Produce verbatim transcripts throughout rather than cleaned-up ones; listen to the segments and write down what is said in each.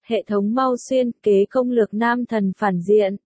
Hệ thống mau xuyên kế công lược nam thần phản diện.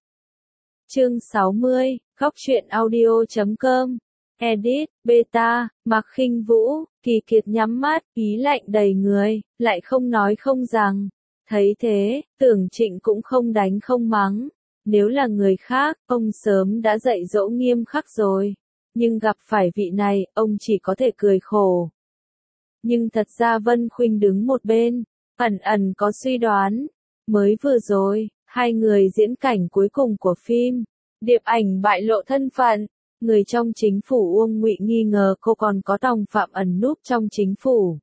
Chương sáu mươi, góc truyện audio chấm com. Edit, beta, Mạc Khinh Vũ, Kỳ Kiệt nhắm mắt, ý lạnh đầy người, lại không nói không rằng. Thấy thế, Tưởng Trịnh cũng không đánh không mắng. Nếu là người khác, ông sớm đã dạy dỗ nghiêm khắc rồi. Nhưng gặp phải vị này, ông chỉ có thể cười khổ. Nhưng thật ra Vân Khuynh đứng một bên, ẩn ẩn có suy đoán. Mới vừa rồi, hai người diễn cảnh cuối cùng của phim, Điệp Ảnh bại lộ thân phận. Người trong chính phủ Uông Ngụy nghi ngờ cô còn có đồng phạm ẩn núp trong chính phủ.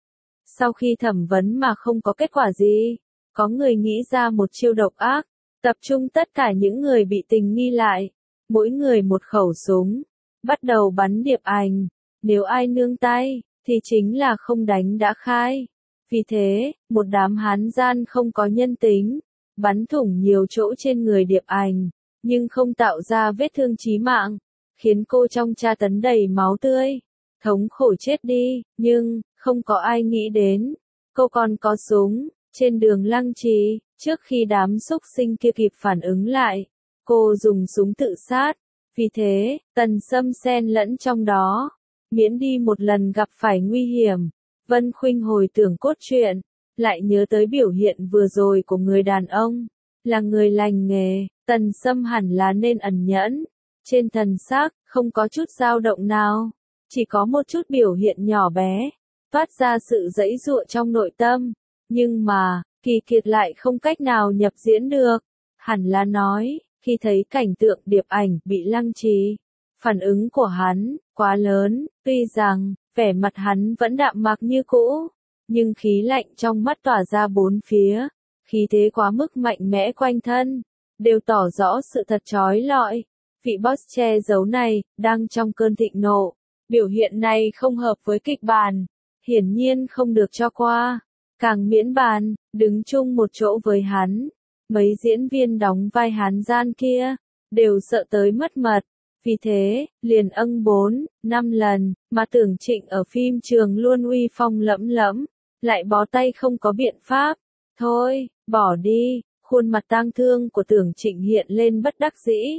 Sau khi thẩm vấn mà không có kết quả gì, có người nghĩ ra một chiêu độc ác, tập trung tất cả những người bị tình nghi lại, mỗi người một khẩu súng, bắt đầu bắn Điệp Ảnh. Nếu ai nương tay, thì chính là không đánh đã khai. Vì thế, một đám hán gian không có nhân tính, bắn thủng nhiều chỗ trên người Điệp Ảnh, nhưng không tạo ra vết thương chí mạng, khiến cô trong tra tấn đầy máu tươi, thống khổ chết đi, nhưng, không có ai nghĩ đến, cô còn có súng. Trên đường Lăng Trì, trước khi đám xúc sinh kia kịp phản ứng lại, cô dùng súng tự sát. Vì thế, Tần Sâm xen lẫn trong đó, miễn đi một lần gặp phải nguy hiểm. Vân Khuynh hồi tưởng cốt truyện, lại nhớ tới biểu hiện vừa rồi của người đàn ông, là người lành nghề, Tần Sâm hẳn là nên ẩn nhẫn. Trên thần sắc, không có chút dao động nào, chỉ có một chút biểu hiện nhỏ bé, toát ra sự giãy giụa trong nội tâm. Nhưng mà, Kỳ Kiệt lại không cách nào nhập diễn được. Hẳn là nói, khi thấy cảnh tượng Điệp Ảnh bị lăng trì, phản ứng của hắn quá lớn. Tuy rằng vẻ mặt hắn vẫn đạm mạc như cũ, nhưng khí lạnh trong mắt tỏa ra bốn phía, khí thế quá mức mạnh mẽ quanh thân, đều tỏ rõ sự thật chói lọi. Vị boss che giấu này đang trong cơn thịnh nộ, biểu hiện này không hợp với kịch bản, hiển nhiên không được cho qua. Càng miễn bàn, đứng chung một chỗ với hắn, mấy diễn viên đóng vai hán gian kia, đều sợ tới mất mật. Vì thế, liền âng bốn, năm lần, mà Tưởng Trịnh ở phim trường luôn uy phong lẫm lẫm, lại bó tay không có biện pháp. Thôi, bỏ đi, khuôn mặt tang thương của Tưởng Trịnh hiện lên bất đắc dĩ.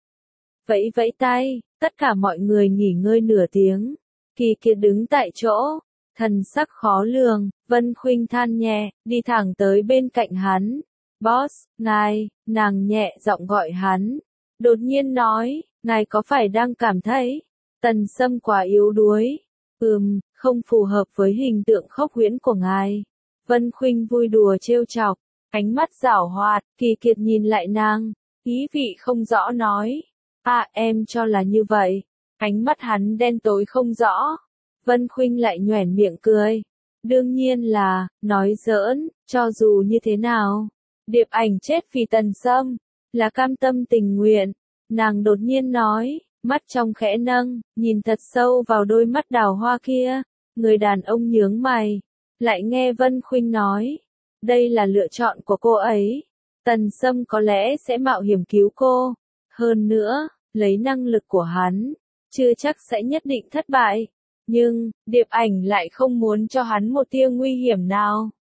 Vẫy vẫy tay, tất cả mọi người nghỉ ngơi nửa tiếng. Kỳ Kiệt đứng tại chỗ, thần sắc khó lường. Vân Khuynh than nhẹ, đi thẳng tới bên cạnh hắn. Boss, ngài, nàng nhẹ giọng gọi hắn. Đột nhiên nói, ngài có phải đang cảm thấy Tần Sâm quá yếu đuối? Ừm, không phù hợp với hình tượng khốc huyễn của ngài. Vân Khuynh vui đùa trêu chọc, ánh mắt giảo hoạt. Kỳ Kiệt nhìn lại nàng, ý vị không rõ nói. À, em cho là như vậy. Ánh mắt hắn đen tối không rõ. Vân Khuynh lại nhoẻn miệng cười. Đương nhiên là, nói giỡn, cho dù như thế nào, Điệp Ảnh chết vì Tần Sâm, là cam tâm tình nguyện. Nàng đột nhiên nói, mắt trong khẽ nâng, nhìn thật sâu vào đôi mắt đào hoa kia. Người đàn ông nhướng mày, lại nghe Vân Khuynh nói, đây là lựa chọn của cô ấy. Tần Sâm có lẽ sẽ mạo hiểm cứu cô. Hơn nữa, lấy năng lực của hắn, chưa chắc sẽ nhất định thất bại. Nhưng, Điệp Ảnh lại không muốn cho hắn một tia nguy hiểm nào.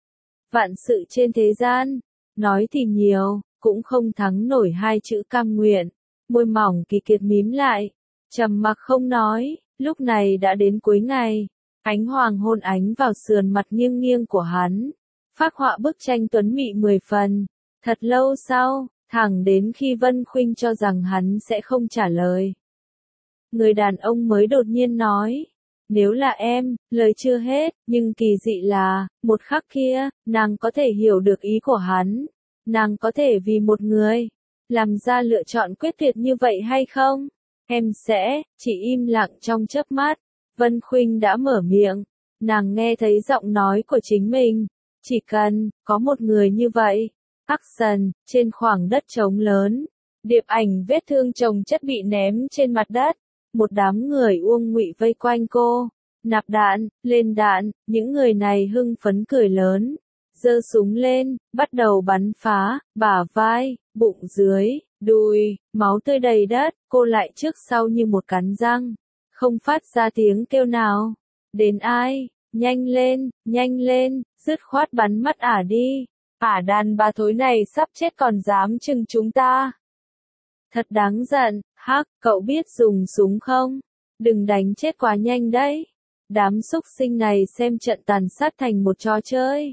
Vạn sự trên thế gian, nói thì nhiều, cũng không thắng nổi hai chữ cam nguyện. Môi mỏng Kỳ Kiệt mím lại, trầm mặc không nói. Lúc này đã đến cuối ngày, ánh hoàng hôn ánh vào sườn mặt nghiêng nghiêng của hắn, phác họa bức tranh tuấn mỹ mười phần. Thật lâu sau, thẳng đến khi Vân Khuynh cho rằng hắn sẽ không trả lời, người đàn ông mới đột nhiên nói, nếu là em. Lời chưa hết, nhưng kỳ dị là, một khắc kia, nàng có thể hiểu được ý của hắn. Nàng có thể vì một người, làm ra lựa chọn quyết tuyệt như vậy hay không? Em sẽ, chỉ im lặng trong chớp mắt. Vân Khuynh đã mở miệng, nàng nghe thấy giọng nói của chính mình. Chỉ cần, có một người như vậy. Action, trên khoảng đất trống lớn. Điệp Ảnh vết thương chồng chất bị ném trên mặt đất. Một đám người Uông Ngụy vây quanh cô, nạp đạn, lên đạn. Những người này hưng phấn cười lớn, giơ súng lên, bắt đầu bắn phá, bả vai, bụng dưới, đùi, máu tươi đầy đất. Cô lại trước sau như một cắn răng, không phát ra tiếng kêu nào. Đến ai? Nhanh lên, nhanh lên, dứt khoát bắn mắt ả đi. Ả đàn bà thối này sắp chết còn dám chừng chúng ta. Thật đáng giận, hắc, cậu biết dùng súng không? Đừng đánh chết quá nhanh đấy. Đám súc sinh này xem trận tàn sát thành một trò chơi.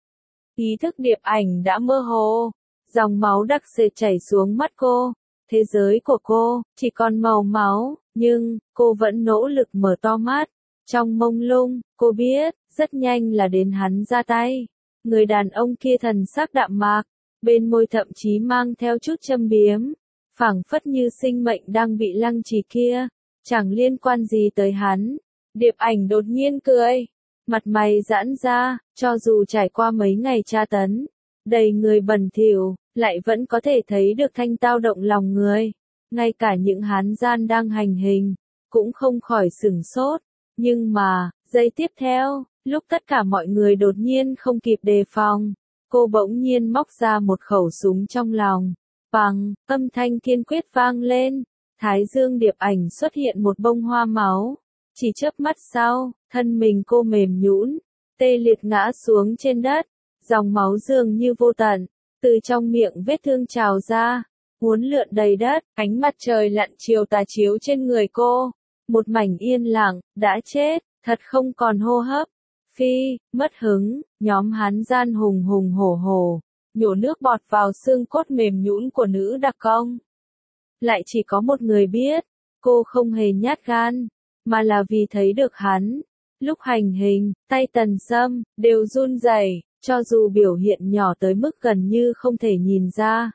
Ý thức Điệp Ảnh đã mơ hồ. Dòng máu đặc sệt chảy xuống mắt cô. Thế giới của cô, chỉ còn màu máu, nhưng, cô vẫn nỗ lực mở to mắt. Trong mông lung, cô biết, rất nhanh là đến hắn ra tay. Người đàn ông kia thần sắc đạm mạc, bên môi thậm chí mang theo chút châm biếm. Phảng phất như sinh mệnh đang bị lăng trì kia, chẳng liên quan gì tới hắn. Điệp Ảnh đột nhiên cười, mặt mày giãn ra, cho dù trải qua mấy ngày tra tấn, đầy người bẩn thỉu, lại vẫn có thể thấy được thanh tao động lòng người. Ngay cả những hán gian đang hành hình, cũng không khỏi sửng sốt. Nhưng mà, giây tiếp theo, lúc tất cả mọi người đột nhiên không kịp đề phòng, cô bỗng nhiên móc ra một khẩu súng trong lòng. Bằng, âm thanh kiên quyết vang lên, thái dương Điệp Ảnh xuất hiện một bông hoa máu. Chỉ chớp mắt sau, thân mình cô mềm nhũn, tê liệt ngã xuống trên đất, dòng máu dường như vô tận, từ trong miệng vết thương trào ra, uốn lượn đầy đất, ánh mặt trời lặn chiều tà chiếu trên người cô. Một mảnh yên lặng, đã chết, thật không còn hô hấp. Phi, mất hứng, nhóm hán gian hùng hùng hổ hổ, nhổ nước bọt vào xương cốt mềm nhũn của nữ đặc công. Lại chỉ có một người biết, cô không hề nhát gan, mà là vì thấy được hắn. Lúc hành hình, tay Tần Sâm, đều run rẩy, cho dù biểu hiện nhỏ tới mức gần như không thể nhìn ra.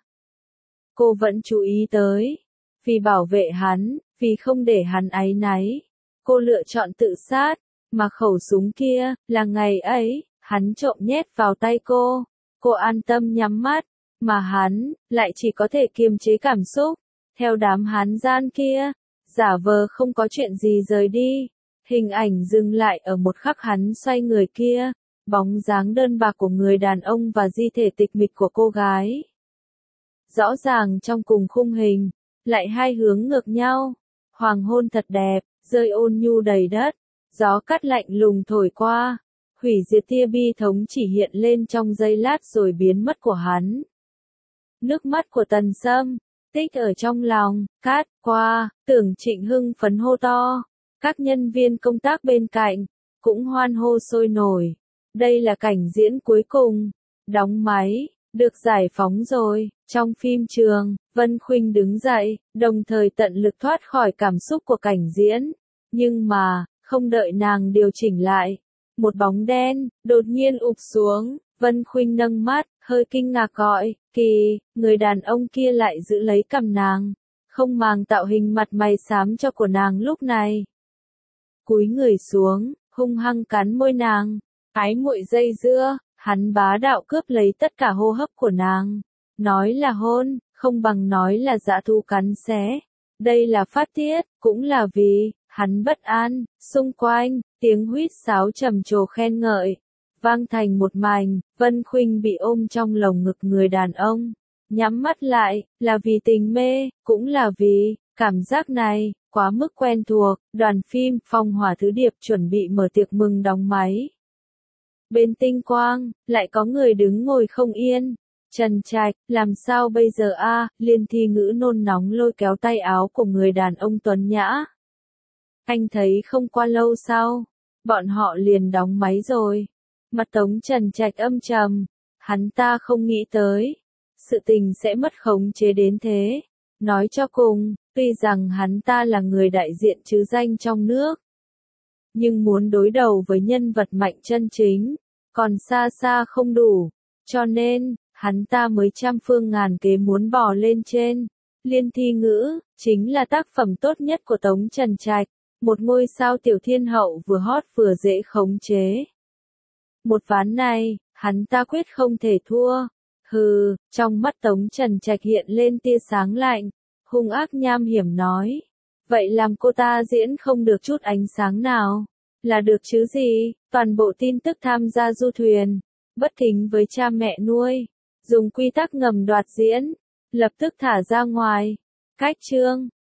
Cô vẫn chú ý tới. Vì bảo vệ hắn, vì không để hắn áy náy. Cô lựa chọn tự sát, mà khẩu súng kia, là ngày ấy, hắn trộm nhét vào tay cô. Cô an tâm nhắm mắt, mà hắn, lại chỉ có thể kiềm chế cảm xúc. Theo đám hán gian kia, giả vờ không có chuyện gì rời đi. Hình ảnh dừng lại ở một khắc hắn xoay người kia, bóng dáng đơn bạc của người đàn ông và di thể tịch mịch của cô gái. Rõ ràng trong cùng khung hình, lại hai hướng ngược nhau. Hoàng hôn thật đẹp, rơi ôn nhu đầy đất, gió cắt lạnh lùng thổi qua, hủy diệt tia bi thống chỉ hiện lên trong giây lát rồi biến mất của hắn. Nước mắt của Tần Sâm, tích ở trong lòng, cát qua, Tưởng Trịnh hưng phấn hô to. Các nhân viên công tác bên cạnh, cũng hoan hô sôi nổi. Đây là cảnh diễn cuối cùng. Đóng máy, được giải phóng rồi. Trong phim trường, Vân Khuynh đứng dậy, đồng thời tận lực thoát khỏi cảm xúc của cảnh diễn. Nhưng mà, không đợi nàng điều chỉnh lại. Một bóng đen, đột nhiên ụp xuống. Vân Khuynh nâng mắt, hơi kinh ngạc gọi, Kỳ, người đàn ông kia lại giữ lấy cằm nàng. Không màng tạo hình mặt mày xám cho của nàng lúc này. Cúi người xuống, hung hăng cắn môi nàng. Ái muội dây dưa, hắn bá đạo cướp lấy tất cả hô hấp của nàng. Nói là hôn, không bằng nói là dã thú cắn xé. Đây là phát tiết, cũng là vì, hắn bất an. Xung quanh, tiếng huýt sáo trầm trồ khen ngợi. Vang thành một mảnh, Vân Khuynh bị ôm trong lồng ngực người đàn ông. Nhắm mắt lại, là vì tình mê, cũng là vì, cảm giác này, quá mức quen thuộc. Đoàn phim, Phong Hỏa Thứ Điệp chuẩn bị mở tiệc mừng đóng máy. Bên tinh quang, lại có người đứng ngồi không yên. Trần Trạch, làm sao bây giờ a? Liên Thi Ngữ nôn nóng lôi kéo tay áo của người đàn ông tuấn nhã. Anh thấy không qua lâu sau, bọn họ liền đóng máy rồi. Mặt Tống Trần Trạch âm trầm, hắn ta không nghĩ tới, sự tình sẽ mất khống chế đến thế. Nói cho cùng, tuy rằng hắn ta là người đại diện chứ danh trong nước, nhưng muốn đối đầu với nhân vật mạnh chân chính, còn xa xa không đủ, cho nên, hắn ta mới trăm phương ngàn kế muốn bò lên trên. Liên Thi Ngữ, chính là tác phẩm tốt nhất của Tống Trần Trạch, một ngôi sao tiểu thiên hậu vừa hot vừa dễ khống chế. Một ván này, hắn ta quyết không thể thua. Hừ, trong mắt Tống Trần Trạch hiện lên tia sáng lạnh, hung ác nham hiểm nói. Vậy làm cô ta diễn không được chút ánh sáng nào, là được chứ gì, toàn bộ tin tức tham gia du thuyền, bất kính với cha mẹ nuôi, dùng quy tắc ngầm đoạt diễn, lập tức thả ra ngoài. Cách chương